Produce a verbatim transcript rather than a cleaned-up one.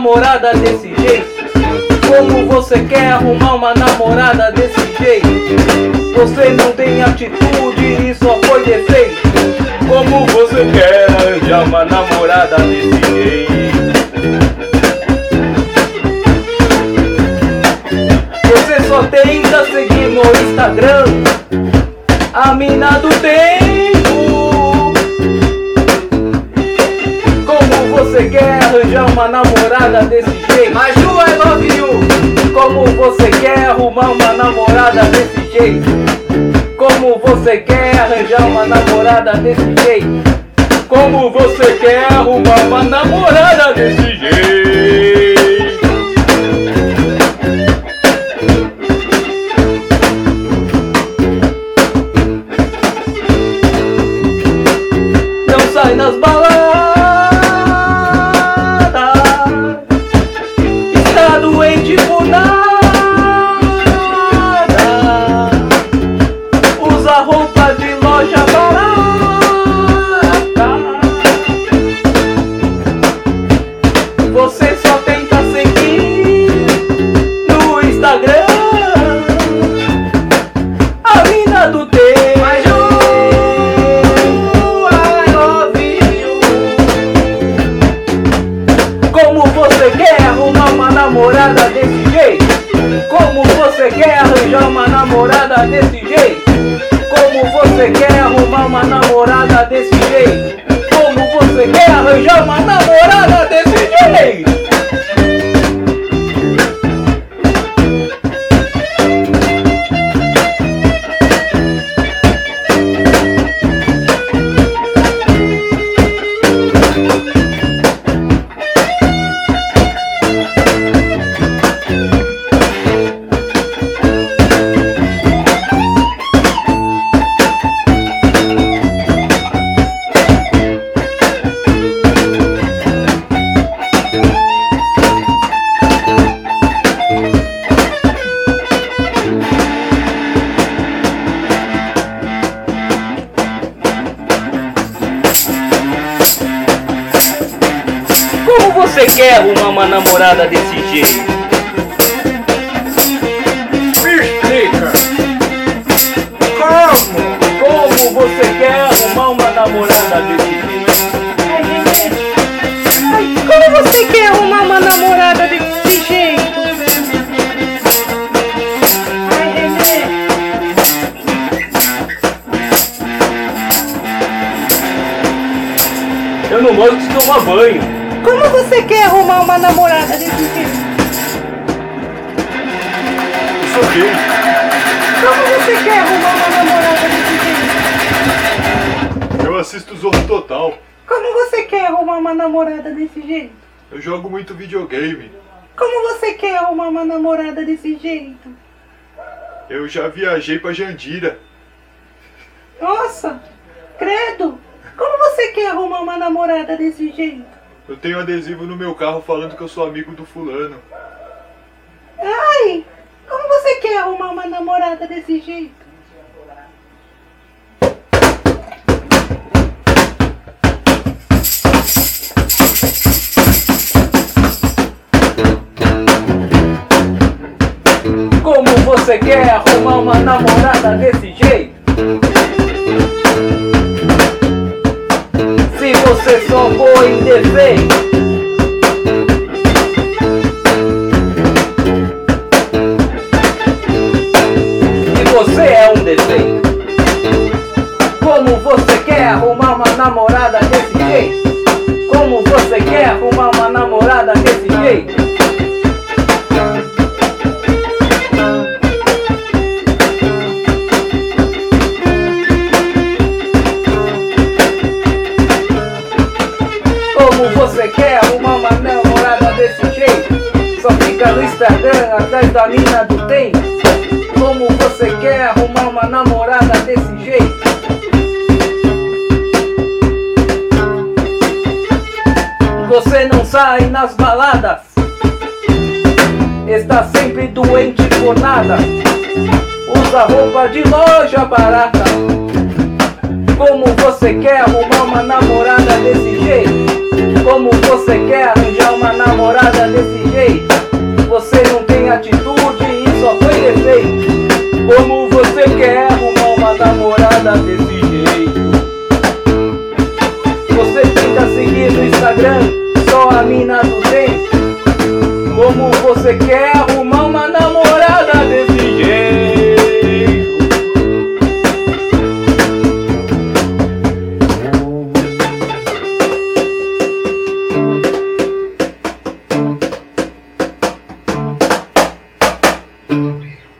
namorada desse jeito? Como você quer arrumar uma namorada desse jeito? Você não tem atitude e só foi defeito. Como você quer arranjar uma namorada desse jeito? Você só tenta seguir no Instagram a mina do tempo. Como você quer arranjar uma namorada desse jeito? Maju, I love you. Como você quer arrumar uma namorada desse jeito? Como você quer arranjar uma namorada desse jeito? Como você quer arrumar uma namorada desse jeito? Não sai nas baladas, está doente por nada. Usa roupa de loja barata. Você só tenta seguir no Instagram a mina do tempo. Como você quer arrumar uma namorada desse jeito? Como você quer arranjar uma namorada desse jeito? Como você quer arrumar uma namorada desse jeito? Como você quer arranjar uma namorada desse jeito? Como você quer arrumar uma namorada desse jeito? Me explica. Como? Como você quer arrumar uma namorada desse jeito? Ai, Renê. Ai, como você quer arrumar uma namorada desse jeito? Ai, Renê. Eu não gosto de tomar banho. Como você quer arrumar uma namorada desse jeito? Eu sou gay. Como você quer arrumar uma namorada desse jeito? Eu assisto Zorro Total. Como você quer arrumar uma namorada desse jeito? Eu jogo muito videogame. Como você quer arrumar uma namorada desse jeito? Eu já viajei pra Jandira. Nossa, credo! Como você quer arrumar uma namorada desse jeito? Eu tenho adesivo no meu carro falando que eu sou amigo do fulano. Ai, como você quer arrumar uma namorada desse jeito? Como você quer arrumar uma namorada desse jeito? Se você só for em defeito. E você é um defeito. Como você quer arrumar uma namorada desse jeito? Como você quer arrumar uma namorada desse jeito? Como você quer arrumar uma namorada desse jeito? Só fica no Instagram atrás da mina do tempo. Como você quer arrumar uma namorada desse jeito? Você não sai nas baladas, está sempre doente por nada. Usa roupa de loja barata. Como você quer arrumar uma namorada desse jeito? Como você quer arranjar uma namorada desse jeito? Você não tem atitude e só foi defeito. Como você quer arrumar uma namorada desse jeito? Você tenta seguir no Instagram só a mina do dente. Como você quer